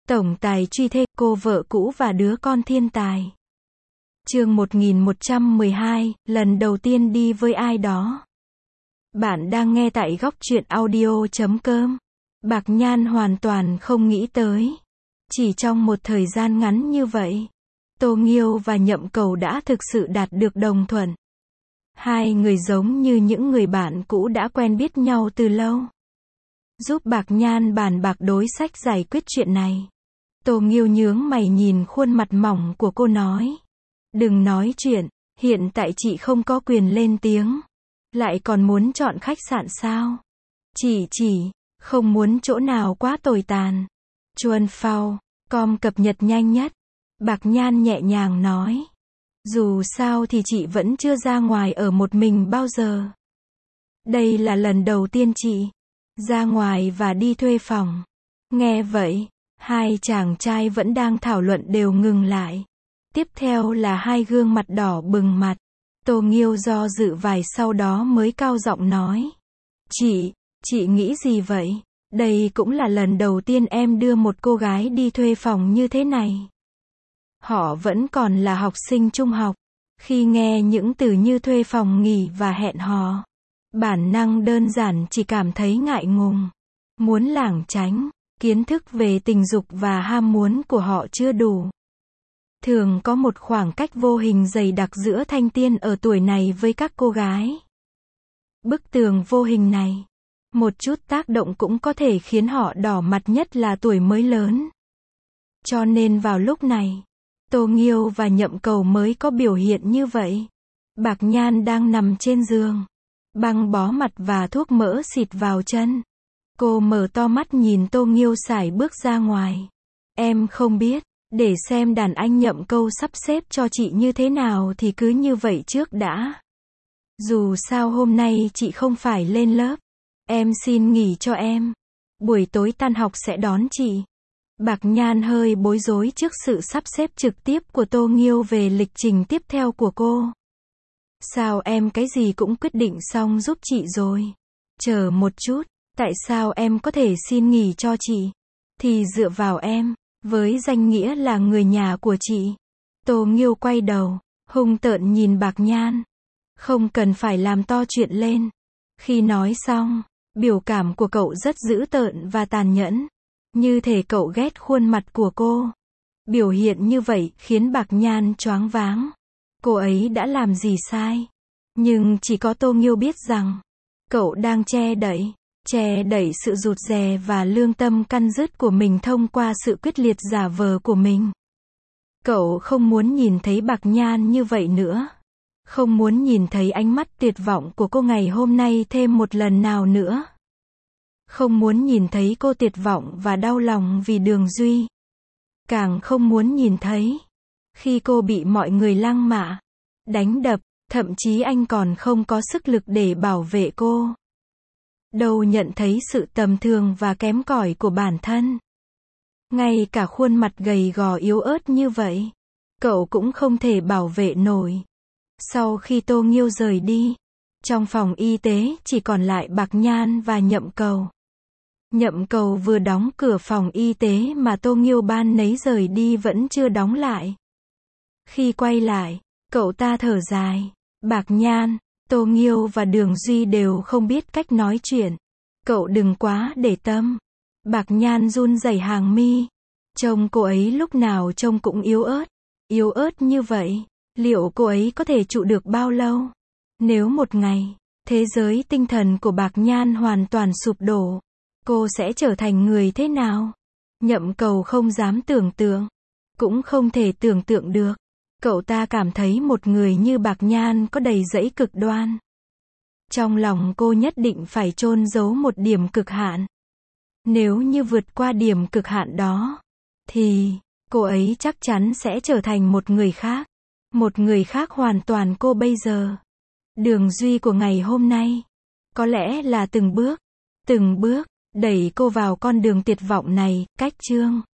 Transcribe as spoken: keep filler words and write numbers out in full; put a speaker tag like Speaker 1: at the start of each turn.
Speaker 1: Tổng tài truy thê, cô vợ cũ và đứa con thiên tài. Chương một nghìn một trăm mười hai, lần đầu tiên đi với ai đó. Bạn đang nghe tại góc truyện audio chấm com. Bạc Nhan hoàn toàn không nghĩ tới. Chỉ trong một thời gian ngắn như vậy, Tô Nghiêu và Nhậm Cầu đã thực sự đạt được đồng thuận. Hai người giống như những người bạn cũ đã quen biết nhau từ lâu. Giúp Bạc Nhan bàn bạc đối sách giải quyết chuyện này. Tô Nghiêu nhướng mày nhìn khuôn mặt mỏng của cô nói. Đừng nói chuyện, hiện tại chị không có quyền lên tiếng. Lại còn muốn chọn khách sạn sao? Chị chỉ, không muốn chỗ nào quá tồi tàn. Chuan Phao, com cập nhật nhanh nhất. Bạc Nhan nhẹ nhàng nói. Dù sao thì chị vẫn chưa ra ngoài ở một mình bao giờ. Đây là lần đầu tiên chị ra ngoài và đi thuê phòng. Nghe vậy, hai chàng trai vẫn đang thảo luận đều ngừng lại. Tiếp theo là hai gương mặt đỏ bừng mặt. Tô Nghiêu do dự vài sau đó mới cao giọng nói. Chị, chị nghĩ gì vậy? Đây cũng là lần đầu tiên em đưa một cô gái đi thuê phòng như thế này. Họ vẫn còn là học sinh trung học. Khi nghe những từ như thuê phòng nghỉ và hẹn hò, bản năng đơn giản chỉ cảm thấy ngại ngùng, muốn lảng tránh. Kiến thức về tình dục và ham muốn của họ chưa đủ. Thường có một khoảng cách vô hình dày đặc giữa thanh tiên ở tuổi này với các cô gái. Bức tường vô hình này, một chút tác động cũng có thể khiến họ đỏ mặt, nhất là tuổi mới lớn. Cho nên vào lúc này, Tô Nghiêu và Nhậm Cầu mới có biểu hiện như vậy. Bạc Nhan đang nằm trên giường, băng bó mặt và thuốc mỡ xịt vào chân. Cô mở to mắt nhìn Tô Nghiêu sải bước ra ngoài. Em không biết, để xem đàn anh Nhậm Câu sắp xếp cho chị như thế nào thì cứ như vậy trước đã. Dù sao hôm nay chị không phải lên lớp. Em xin nghỉ cho em. Buổi tối tan học sẽ đón chị. Bạc Nhan hơi bối rối trước sự sắp xếp trực tiếp của Tô Nghiêu về lịch trình tiếp theo của cô. Sao em cái gì cũng quyết định xong giúp chị rồi? Chờ một chút. Tại sao em có thể xin nghỉ cho chị? Thì dựa vào em, với danh nghĩa là người nhà của chị. Tô Nghiêu quay đầu, hung tợn nhìn Bạc Nhan. Không cần phải làm to chuyện lên. Khi nói xong, biểu cảm của cậu rất dữ tợn và tàn nhẫn. Như thể cậu ghét khuôn mặt của cô. Biểu hiện như vậy khiến Bạc Nhan choáng váng. Cô ấy đã làm gì sai? Nhưng chỉ có Tô Nghiêu biết rằng, cậu đang che đậy. Che đẩy sự rụt rè và lương tâm căn dứt của mình thông qua sự quyết liệt giả vờ của mình. Cậu không muốn nhìn thấy Bạc Nhan như vậy nữa. Không muốn nhìn thấy ánh mắt tuyệt vọng của cô ngày hôm nay thêm một lần nào nữa. Không muốn nhìn thấy cô tuyệt vọng và đau lòng vì Đường Duy. Càng không muốn nhìn thấy khi cô bị mọi người lăng mạ, đánh đập, thậm chí anh còn không có sức lực để bảo vệ cô. Đâu nhận thấy sự tầm thường và kém cỏi của bản thân. Ngay cả khuôn mặt gầy gò yếu ớt như vậy, cậu cũng không thể bảo vệ nổi. Sau khi Tô Nghiêu rời đi, trong phòng y tế chỉ còn lại Bạc Nhan và Nhậm Cầu. Nhậm Cầu vừa đóng cửa phòng y tế mà Tô Nghiêu ban nấy rời đi vẫn chưa đóng lại. Khi quay lại, cậu ta thở dài. Bạc Nhan, Tô Nghiêu và Đường Duy đều không biết cách nói chuyện. Cậu đừng quá để tâm. Bạc Nhan run rẩy hàng mi. Trông cô ấy lúc nào trông cũng yếu ớt. Yếu ớt như vậy, liệu cô ấy có thể trụ được bao lâu? Nếu một ngày, thế giới tinh thần của Bạc Nhan hoàn toàn sụp đổ, cô sẽ trở thành người thế nào? Nhậm Cầu không dám tưởng tượng. Cũng không thể tưởng tượng được. Cậu ta cảm thấy một người như Bạc Nhan có đầy dẫy cực đoan. Trong lòng cô nhất định phải chôn giấu một điểm cực hạn. Nếu như vượt qua điểm cực hạn đó, thì cô ấy chắc chắn sẽ trở thành một người khác. Một người khác hoàn toàn cô bây giờ. Đường Duy của ngày hôm nay, có lẽ là từng bước, từng bước, đẩy cô vào con đường tuyệt vọng này. Cách chương